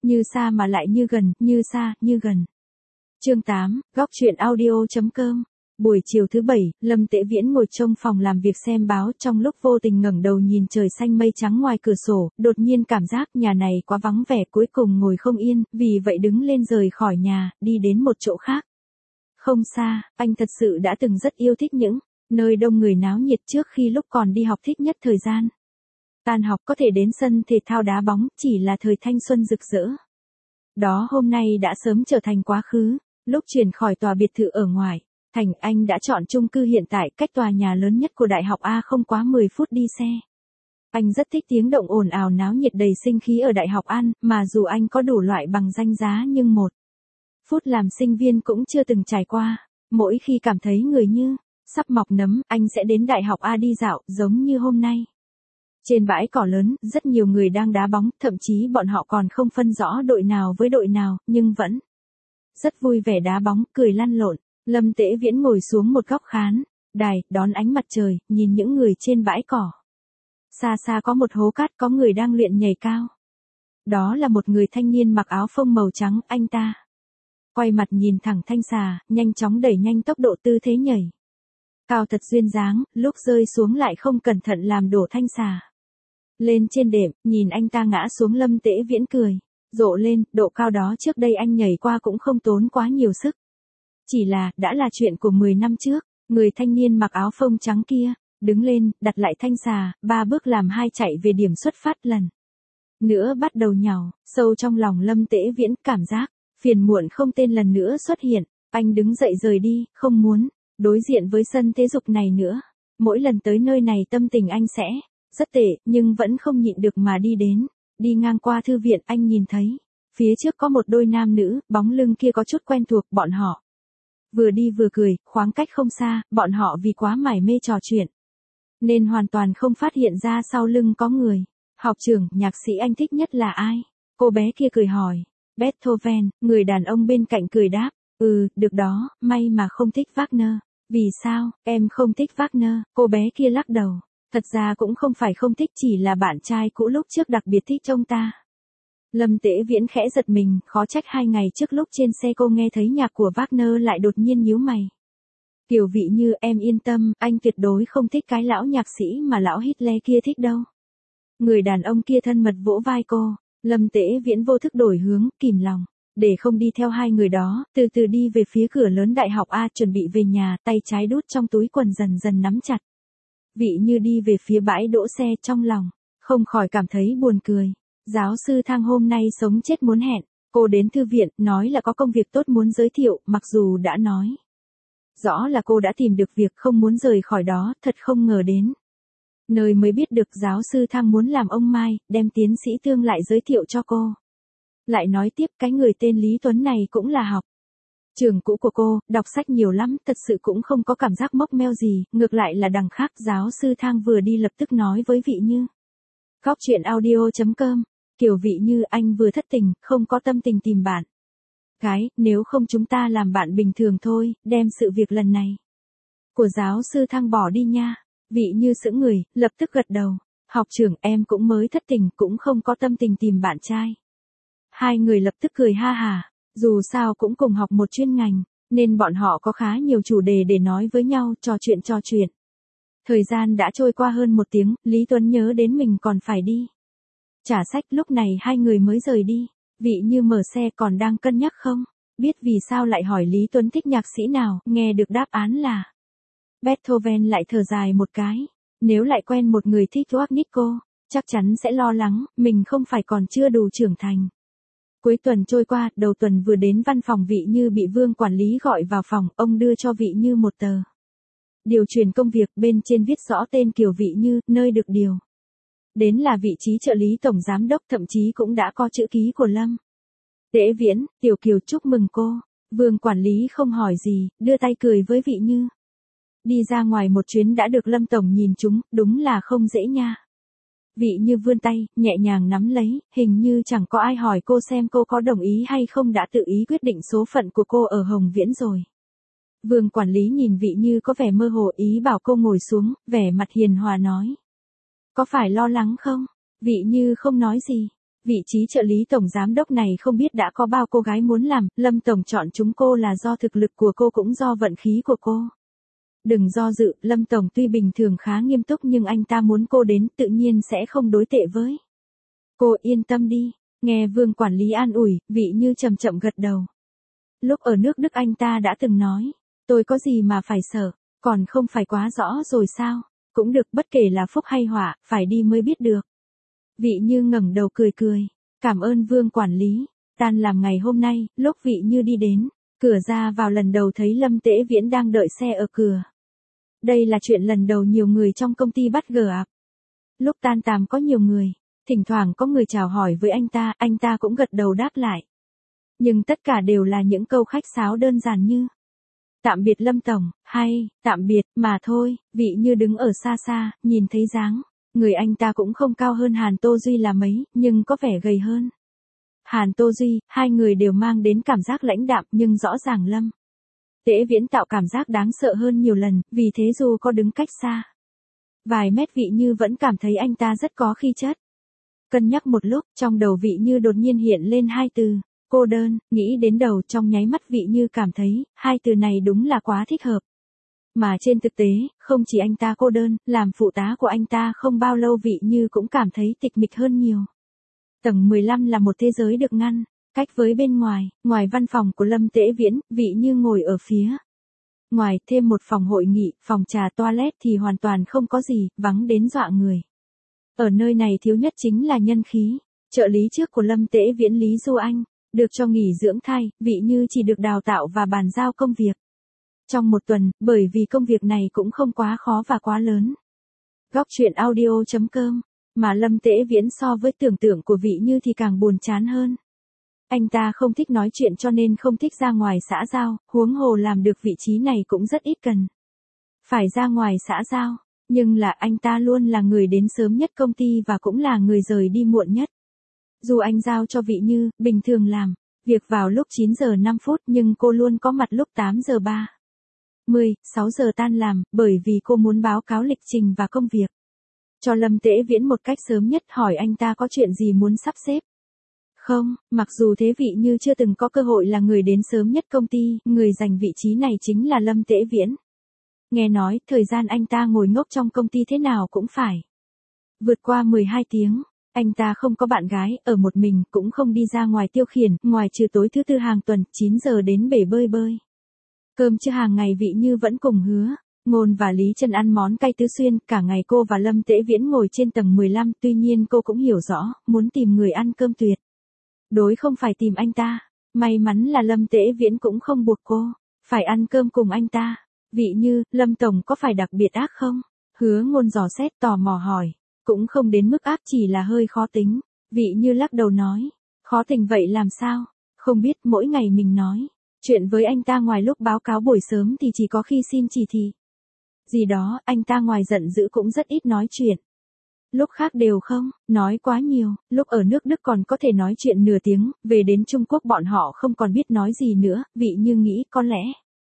Như xa mà lại như gần, như xa, như gần. Chương 8, góc truyện audio.com. Buổi chiều thứ Bảy, Lâm Tế Viễn ngồi trong phòng làm việc xem báo, trong lúc vô tình ngẩng đầu nhìn trời xanh mây trắng ngoài cửa sổ, đột nhiên cảm giác nhà này quá vắng vẻ, cuối cùng ngồi không yên, vì vậy đứng lên rời khỏi nhà, đi đến một chỗ khác. Không xa, anh thật sự đã từng rất yêu thích những nơi đông người náo nhiệt trước khi lúc còn đi học thích nhất thời gian. Tan học có thể đến sân thể thao đá bóng, chỉ là thời thanh xuân rực rỡ. Đó hôm nay đã sớm trở thành quá khứ, lúc chuyển khỏi tòa biệt thự ở ngoài. Thành Anh đã chọn chung cư hiện tại cách tòa nhà lớn nhất của Đại học A không quá 10 phút đi xe. Anh rất thích tiếng động ồn ào náo nhiệt đầy sinh khí ở Đại học An, mà dù anh có đủ loại bằng danh giá nhưng 1 phút làm sinh viên cũng chưa từng trải qua. Mỗi khi cảm thấy người như sắp mọc nấm, anh sẽ đến Đại học A đi dạo, giống như hôm nay. Trên bãi cỏ lớn, rất nhiều người đang đá bóng, thậm chí bọn họ còn không phân rõ đội nào với đội nào, nhưng vẫn rất vui vẻ đá bóng, cười lăn lộn. Lâm Tế Viễn ngồi xuống một góc khán đài, đón ánh mặt trời, nhìn những người trên bãi cỏ. Xa xa có một hố cát, có người đang luyện nhảy cao. Đó là một người thanh niên mặc áo phông màu trắng, anh ta quay mặt nhìn thẳng thanh xà, nhanh chóng đẩy nhanh tốc độ tư thế nhảy. Cao thật duyên dáng, lúc rơi xuống lại không cẩn thận làm đổ thanh xà lên trên đệm, nhìn anh ta ngã xuống, Lâm Tế Viễn cười rộ lên, độ cao đó trước đây anh nhảy qua cũng không tốn quá nhiều sức. Chỉ là, đã là chuyện của 10 năm trước, người thanh niên mặc áo phông trắng kia, đứng lên, đặt lại thanh xà, 3 bước làm 2 chạy về điểm xuất phát, lần nữa bắt đầu nhào, sâu trong lòng Lâm Tế Viễn, cảm giác phiền muộn không tên lần nữa xuất hiện, anh đứng dậy rời đi, không muốn đối diện với sân thể dục này nữa. Mỗi lần tới nơi này tâm tình anh sẽ rất tệ, nhưng vẫn không nhịn được mà đi đến. Đi ngang qua thư viện, anh nhìn thấy phía trước có một đôi nam nữ, bóng lưng kia có chút quen thuộc, bọn họ vừa đi vừa cười, khoảng cách không xa, bọn họ vì quá mải mê trò chuyện nên hoàn toàn không phát hiện ra sau lưng có người. Học trưởng, nhạc sĩ anh thích nhất là ai? Cô bé kia cười hỏi. Beethoven, người đàn ông bên cạnh cười đáp. Được đó, may mà không thích Wagner. Vì sao, em không thích Wagner? Cô bé kia lắc đầu. Thật ra cũng không phải không thích, chỉ là bạn trai cũ lúc trước đặc biệt thích trông ta. Lâm Tế Viễn khẽ giật mình, khó trách 2 ngày trước lúc trên xe cô nghe thấy nhạc của Wagner lại đột nhiên nhíu mày. Kiểu vị như, em yên tâm, anh tuyệt đối không thích cái lão nhạc sĩ mà lão Hitler kia thích đâu. Người đàn ông kia thân mật vỗ vai cô. Lâm Tế Viễn vô thức đổi hướng, kìm lòng để không đi theo hai người đó, từ từ đi về phía cửa lớn Đại học A, chuẩn bị về nhà, tay trái đút trong túi quần dần dần nắm chặt. Vị như đi về phía bãi đỗ xe, trong lòng không khỏi cảm thấy buồn cười. Giáo sư Thang hôm nay sống chết muốn hẹn cô đến thư viện, nói là có công việc tốt muốn giới thiệu, mặc dù đã nói rõ là cô đã tìm được việc không muốn rời khỏi đó, thật không ngờ đến nơi mới biết được giáo sư Thang muốn làm ông Mai, đem tiến sĩ Tương lại giới thiệu cho cô. Lại nói tiếp, cái người tên Lý Tuấn này cũng là học trường cũ của cô, đọc sách nhiều lắm, thật sự cũng không có cảm giác mốc meo gì, ngược lại là đằng khác. Giáo sư Thang vừa đi lập tức nói với Vị Như. Góc truyện audio.com, kiểu Vị Như, anh vừa thất tình, không có tâm tình tìm bạn gái, nếu không chúng ta làm bạn bình thường thôi, đem sự việc lần này của giáo sư Thang bỏ đi nha. Vị Như sững người, lập tức gật đầu. Học trưởng, em cũng mới thất tình, cũng không có tâm tình tìm bạn trai. Hai người lập tức cười ha hả, dù sao cũng cùng học một chuyên ngành, nên bọn họ có khá nhiều chủ đề để nói với nhau, trò chuyện. Thời gian đã trôi qua hơn 1 tiếng, Lý Tuấn nhớ đến mình còn phải đi trả sách, lúc này hai người mới rời đi. Vị Như mở xe, còn đang cân nhắc không biết vì sao lại hỏi Lý Tuấn thích nhạc sĩ nào, nghe được đáp án là Beethoven lại thở dài một cái. Nếu lại quen một người thích Wagner, chắc chắn sẽ lo lắng, mình không phải còn chưa đủ trưởng thành. Cuối tuần trôi qua, đầu tuần vừa đến văn phòng Vị Như bị Vương quản lý gọi vào phòng, ông đưa cho Vị Như một tờ điều chuyển công việc, bên trên viết rõ tên Kiều Vị Như, nơi được điều đến là vị trí trợ lý tổng giám đốc, thậm chí cũng đã có chữ ký của Lâm Tế Viễn. Tiểu Kiều, chúc mừng cô. Vương quản lý không hỏi gì, đưa tay cười với Vị Như. Đi ra ngoài một chuyến đã được Lâm tổng nhìn chúng, đúng là không dễ nha. Vị Như vươn tay, nhẹ nhàng nắm lấy, hình như chẳng có ai hỏi cô xem cô có đồng ý hay không, đã tự ý quyết định số phận của cô ở Hồng Viễn rồi. Vương quản lý nhìn Vị Như có vẻ mơ hồ, ý bảo cô ngồi xuống, vẻ mặt hiền hòa nói. Có phải lo lắng không? Vị Như không nói gì. Vị trí trợ lý tổng giám đốc này không biết đã có bao cô gái muốn làm, Lâm tổng chọn chúng cô là do thực lực của cô cũng do vận khí của cô. Đừng do dự, Lâm tổng tuy bình thường khá nghiêm túc nhưng anh ta muốn cô đến tự nhiên sẽ không đối tệ với cô, yên tâm đi. Nghe Vương quản lý an ủi, Vị Như chậm chậm gật đầu. Lúc ở nước Đức anh ta đã từng nói, tôi có gì mà phải sợ, còn không phải quá rõ rồi sao, cũng được, bất kể là phúc hay họa, phải đi mới biết được. Vị Như ngẩng đầu cười cười, cảm ơn Vương quản lý. Tan làm ngày hôm nay, lúc Vị Như đi đến cửa ra vào lần đầu thấy Lâm Tễ Viễn đang đợi xe ở cửa. Đây là chuyện lần đầu nhiều người trong công ty bắt gặp. Lúc tan tàm có nhiều người, thỉnh thoảng có người chào hỏi với anh ta cũng gật đầu đáp lại. Nhưng tất cả đều là những câu khách sáo đơn giản như tạm biệt Lâm tổng, hay tạm biệt mà thôi. Vị Như đứng ở xa xa, nhìn thấy dáng người anh ta cũng không cao hơn Hàn Tô Duy là mấy, nhưng có vẻ gầy hơn Hàn Tô Duy, hai người đều mang đến cảm giác lãnh đạm nhưng rõ ràng Lâm Tễ Viễn tạo cảm giác đáng sợ hơn nhiều lần, vì thế dù có đứng cách xa vài mét Vị Như vẫn cảm thấy anh ta rất có khí chất. Cân nhắc một lúc, trong đầu Vị Như đột nhiên hiện lên hai từ, cô đơn, nghĩ đến đầu trong nháy mắt Vị Như cảm thấy, hai từ này đúng là quá thích hợp. Mà trên thực tế, không chỉ anh ta cô đơn, làm phụ tá của anh ta không bao lâu Vị Như cũng cảm thấy tịch mịch hơn nhiều. Tầng 15 là một thế giới được ngăn cách với bên ngoài, ngoài văn phòng của Lâm Tễ Viễn, Vị Như ngồi ở phía ngoài, thêm một phòng hội nghị, phòng trà toilet thì hoàn toàn không có gì, vắng đến dọa người. Ở nơi này thiếu nhất chính là nhân khí. Trợ lý trước của Lâm Tễ Viễn Lý Du Anh, được cho nghỉ dưỡng thai, Vị Như chỉ được đào tạo và bàn giao công việc trong một tuần, bởi vì công việc này cũng không quá khó và quá lớn. Góc truyện audio.com, mà Lâm Tễ Viễn so với tưởng tượng của Vị Như thì càng buồn chán hơn. Anh ta không thích nói chuyện cho nên không thích ra ngoài xã giao, huống hồ làm được vị trí này cũng rất ít cần phải ra ngoài xã giao. Nhưng là anh ta luôn là người đến sớm nhất công ty và cũng là người rời đi muộn nhất. Dù anh giao cho Vị Như, bình thường làm việc vào lúc 9 giờ 5 phút nhưng cô luôn có mặt lúc 8 giờ 30, 6 giờ tan làm, bởi vì cô muốn báo cáo lịch trình và công việc cho Lâm Tễ Viễn một cách sớm nhất, hỏi anh ta có chuyện gì muốn sắp xếp. Không, mặc dù thế Vị Như chưa từng có cơ hội là người đến sớm nhất công ty, người giành vị trí này chính là Lâm Tễ Viễn. Nghe nói, thời gian anh ta ngồi ngốc trong công ty thế nào cũng phải vượt qua 12 tiếng. Anh ta không có bạn gái, ở một mình, cũng không đi ra ngoài tiêu khiển, ngoài trừ tối thứ tư hàng tuần, 9 giờ đến bể bơi. Cơm trưa hàng ngày Vị Như vẫn cùng Hứa Ngôn và Lý Trân ăn món cay tứ xuyên, cả ngày cô và Lâm Tễ Viễn ngồi trên tầng 15, tuy nhiên cô cũng hiểu rõ, muốn tìm người ăn cơm tuyệt đối không phải tìm anh ta. May mắn là Lâm Tễ Viễn cũng không buộc cô phải ăn cơm cùng anh ta. Vị Như, Lâm tổng có phải đặc biệt ác không? Hứa Ngôn dò xét tò mò hỏi. Cũng không đến mức ác, chỉ là hơi khó tính. Vị Như lắc đầu nói. Khó tình vậy làm sao? Không biết, mỗi ngày mình nói chuyện với anh ta ngoài lúc báo cáo buổi sớm thì chỉ có khi xin chỉ thị gì đó, anh ta ngoài giận dữ cũng rất ít nói chuyện. Lúc khác đều không nói quá nhiều, lúc ở nước Đức còn có thể nói chuyện nửa tiếng, về đến Trung Quốc bọn họ không còn biết nói gì nữa. Vị Như nghĩ có lẽ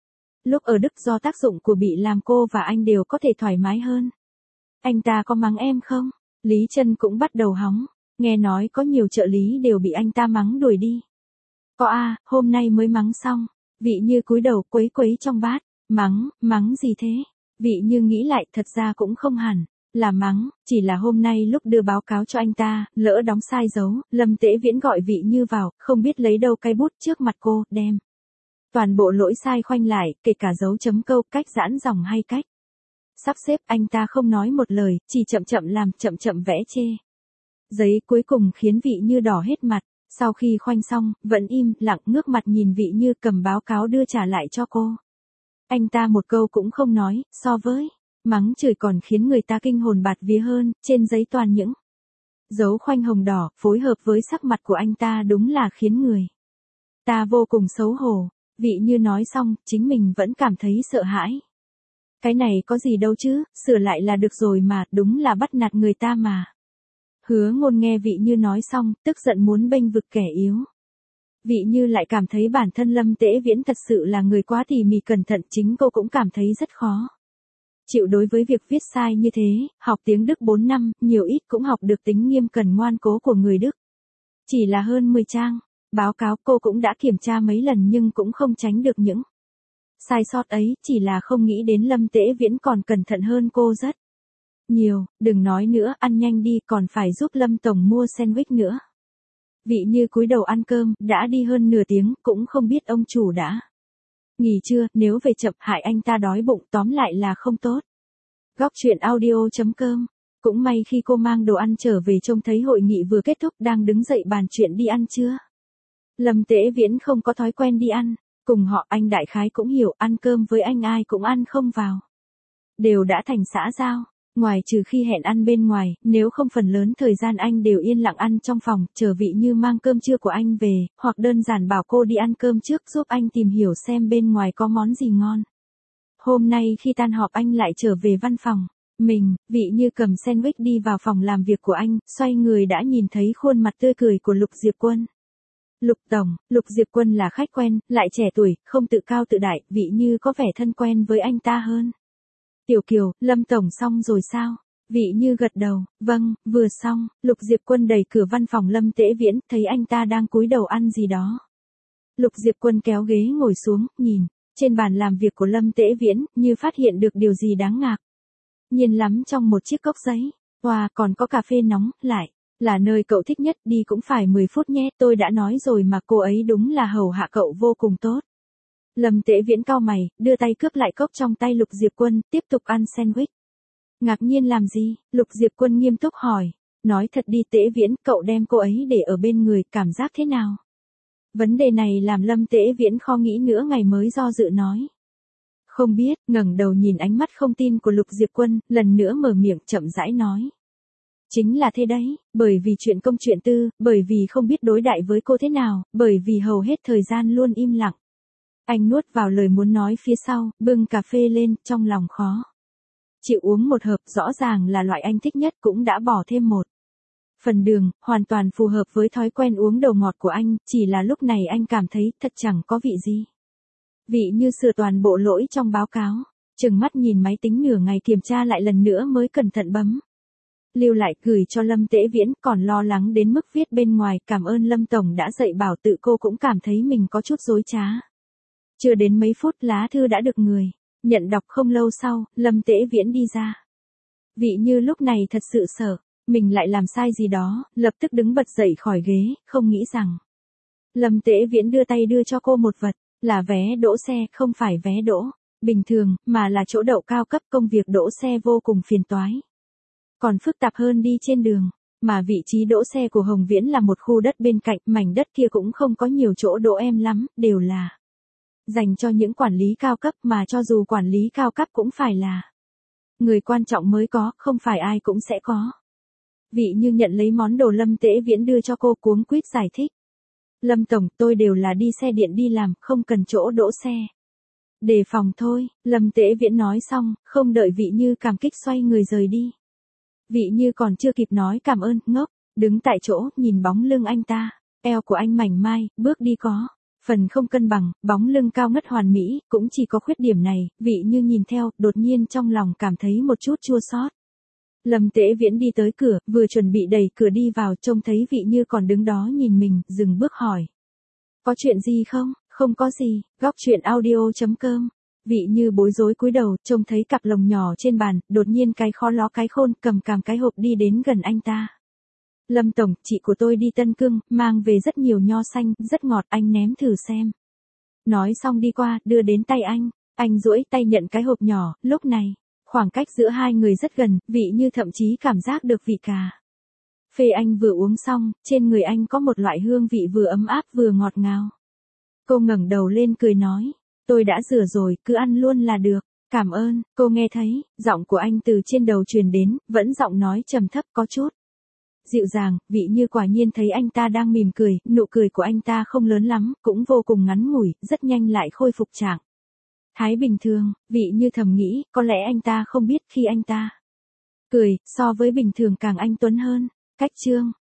lúc ở Đức do tác dụng của bị làm cô và anh đều có thể thoải mái hơn. Anh ta có mắng em không? Lý Trân cũng bắt đầu hóng, nghe nói có nhiều trợ lý đều bị anh ta mắng đuổi đi. Có à, hôm nay mới mắng xong. Vị Như cúi đầu quấy quấy trong bát, mắng gì thế? Vị Như nghĩ lại, thật ra cũng không hẳn là mắng, chỉ là hôm nay lúc đưa báo cáo cho anh ta, lỡ đóng sai dấu, Lâm Tễ Viễn gọi Vị Như vào, không biết lấy đâu cây bút trước mặt cô, đem toàn bộ lỗi sai khoanh lại, kể cả dấu chấm câu, cách giãn dòng hay cách sắp xếp. Anh ta không nói một lời, chỉ chậm chậm làm, chậm chậm vẽ chê giấy, cuối cùng khiến Vị Như đỏ hết mặt. Sau khi khoanh xong, vẫn im lặng ngước mặt nhìn Vị Như, cầm báo cáo đưa trả lại cho cô. Anh ta một câu cũng không nói, so với mắng chửi còn khiến người ta kinh hồn bạt vía hơn. Trên giấy toàn những dấu khoanh hồng đỏ, phối hợp với sắc mặt của anh ta đúng là khiến người ta vô cùng xấu hổ. Vị Như nói xong, chính mình vẫn cảm thấy sợ hãi. Cái này có gì đâu chứ, sửa lại là được rồi mà, đúng là bắt nạt người ta mà. Hứa Ngôn nghe Vị Như nói xong, tức giận muốn bênh vực kẻ yếu. Vị Như lại cảm thấy bản thân Lâm Tễ Viễn thật sự là người quá tỉ mỉ cẩn thận, chính cô cũng cảm thấy rất khó chịu đối với việc viết sai như thế. Học tiếng Đức 4 năm, nhiều ít cũng học được tính nghiêm cẩn ngoan cố của người Đức. Chỉ là hơn 10 trang. Báo cáo cô cũng đã kiểm tra mấy lần nhưng cũng không tránh được những sai sót ấy, chỉ là không nghĩ đến Lâm Tế Viễn còn cẩn thận hơn cô rất nhiều, đừng nói nữa, ăn nhanh đi, còn phải giúp Lâm Tổng mua sandwich nữa. Vị Như cúi đầu ăn cơm, đã đi hơn nửa tiếng, cũng không biết ông chủ đã nghỉ chưa, nếu về chậm hại anh ta đói bụng, tóm lại là không tốt. Góc chuyện audio.com. Cũng may khi cô mang đồ ăn trở về trông thấy hội nghị vừa kết thúc, đang đứng dậy bàn chuyện đi ăn trưa. Lâm Tế Viễn không có thói quen đi ăn, cùng họ anh đại khái cũng hiểu, ăn cơm với anh ai cũng ăn không vào. Đều đã thành xã giao, ngoài trừ khi hẹn ăn bên ngoài, nếu không phần lớn thời gian anh đều yên lặng ăn trong phòng, chờ Vị Như mang cơm trưa của anh về, hoặc đơn giản bảo cô đi ăn cơm trước giúp anh tìm hiểu xem bên ngoài có món gì ngon. Hôm nay khi tan họp anh lại trở về văn phòng. Vị Như cầm sandwich đi vào phòng làm việc của anh, xoay người đã nhìn thấy khuôn mặt tươi cười của Lục Diệp Quân. Lục Tổng, Lục Diệp Quân là khách quen, lại trẻ tuổi, không tự cao tự đại, Vị Như có vẻ thân quen với anh ta hơn. Tiểu Kiều, Lâm Tổng xong rồi sao? Vị Như gật đầu, vâng, vừa xong. Lục Diệp Quân đẩy cửa văn phòng Lâm Tế Viễn, thấy anh ta đang cúi đầu ăn gì đó. Lục Diệp Quân kéo ghế ngồi xuống, nhìn. Trên bàn làm việc của Lâm Tế Viễn, như phát hiện được điều gì đáng ngạc nhiên lắm trong một chiếc cốc giấy. Wow, còn có cà phê nóng, lại là nơi cậu thích nhất, đi cũng phải 10 phút nhé, tôi đã nói rồi mà, cô ấy đúng là hầu hạ cậu vô cùng tốt. Lâm Tế Viễn cau mày, đưa tay cướp lại cốc trong tay Lục Diệp Quân, tiếp tục ăn sandwich. Ngạc nhiên làm gì? Lục Diệp Quân nghiêm túc hỏi. Nói thật đi Tế Viễn, cậu đem cô ấy để ở bên người, cảm giác thế nào? Vấn đề này làm Lâm Tế Viễn khó nghĩ nữa ngày mới do dự nói. Không biết, ngẩng đầu nhìn ánh mắt không tin của Lục Diệp Quân, lần nữa mở miệng chậm rãi nói. Chính là thế đấy, bởi vì chuyện công chuyện tư, bởi vì không biết đối đại với cô thế nào, bởi vì hầu hết thời gian luôn im lặng. Anh nuốt vào lời muốn nói phía sau, bưng cà phê lên, trong lòng khó chịu uống một hộp, rõ ràng là loại anh thích nhất, cũng đã bỏ thêm một phần đường, hoàn toàn phù hợp với thói quen uống đồ ngọt của anh, chỉ là lúc này anh cảm thấy thật chẳng có vị gì. Vị Như sửa toàn bộ lỗi trong báo cáo, chừng mắt nhìn máy tính nửa ngày kiểm tra lại lần nữa mới cẩn thận bấm lưu lại gửi cho Lâm Tế Viễn, còn lo lắng đến mức viết bên ngoài, cảm ơn Lâm Tổng đã dạy bảo, tự cô cũng cảm thấy mình có chút dối trá. Chưa đến mấy phút lá thư đã được người nhận đọc, không lâu sau, Lâm Tế Viễn đi ra. Vị Như lúc này thật sự sợ mình lại làm sai gì đó, lập tức đứng bật dậy khỏi ghế, không nghĩ rằng Lâm Tế Viễn đưa tay đưa cho cô một vật, là vé đỗ xe, không phải vé đỗ bình thường, mà là chỗ đậu cao cấp. Công việc đỗ xe vô cùng phiền toái, còn phức tạp hơn đi trên đường, mà vị trí đỗ xe của Hồng Viễn là một khu đất bên cạnh, mảnh đất kia cũng không có nhiều chỗ đỗ em lắm, đều là dành cho những quản lý cao cấp, mà cho dù quản lý cao cấp cũng phải là người quan trọng mới có, không phải ai cũng sẽ có. Vị Như nhận lấy món đồ Lâm Tế Viễn đưa cho cô, cuống quýt giải thích. Lâm Tổng, tôi đều là đi xe điện đi làm, không cần chỗ đỗ xe. Đề phòng thôi, Lâm Tế Viễn nói xong, không đợi Vị Như cảm kích xoay người rời đi. Vị Như còn chưa kịp nói cảm ơn, ngốc, đứng tại chỗ, nhìn bóng lưng anh ta, eo của anh mảnh mai, bước đi có phần không cân bằng, bóng lưng cao ngất hoàn mỹ, cũng chỉ có khuyết điểm này. Vị Như nhìn theo, đột nhiên trong lòng cảm thấy một chút chua xót. Lâm Tế Viễn đi tới cửa, vừa chuẩn bị đẩy cửa đi vào, trông thấy Vị Như còn đứng đó nhìn mình, dừng bước hỏi. Có chuyện gì không? Không có gì. Góc chuyện audio.com. Vị Như bối rối cúi đầu, trông thấy cặp lồng nhỏ trên bàn, đột nhiên cái khó ló cái khôn, cầm càm cái hộp đi đến gần anh ta. Lâm Tổng, chị của tôi đi Tân Cương, mang về rất nhiều nho xanh, rất ngọt, anh nếm thử xem. Nói xong đi qua, đưa đến tay anh duỗi tay nhận cái hộp nhỏ, lúc này, khoảng cách giữa hai người rất gần, Vị Như thậm chí cảm giác được vị cà phê anh vừa uống xong, trên người anh có một loại hương vị vừa ấm áp vừa ngọt ngào. Cô ngẩng đầu lên cười nói, tôi đã rửa rồi, cứ ăn luôn là được. Cảm ơn. Cô nghe thấy, giọng của anh từ trên đầu truyền đến, vẫn giọng nói trầm thấp có chút dịu dàng. Vị Như quả nhiên thấy anh ta đang mỉm cười, nụ cười của anh ta không lớn lắm, cũng vô cùng ngắn ngủi, rất nhanh lại khôi phục trạng thái bình thường. Vị Như thầm nghĩ, có lẽ anh ta không biết khi anh ta cười, so với bình thường càng anh tuấn hơn. Cách chương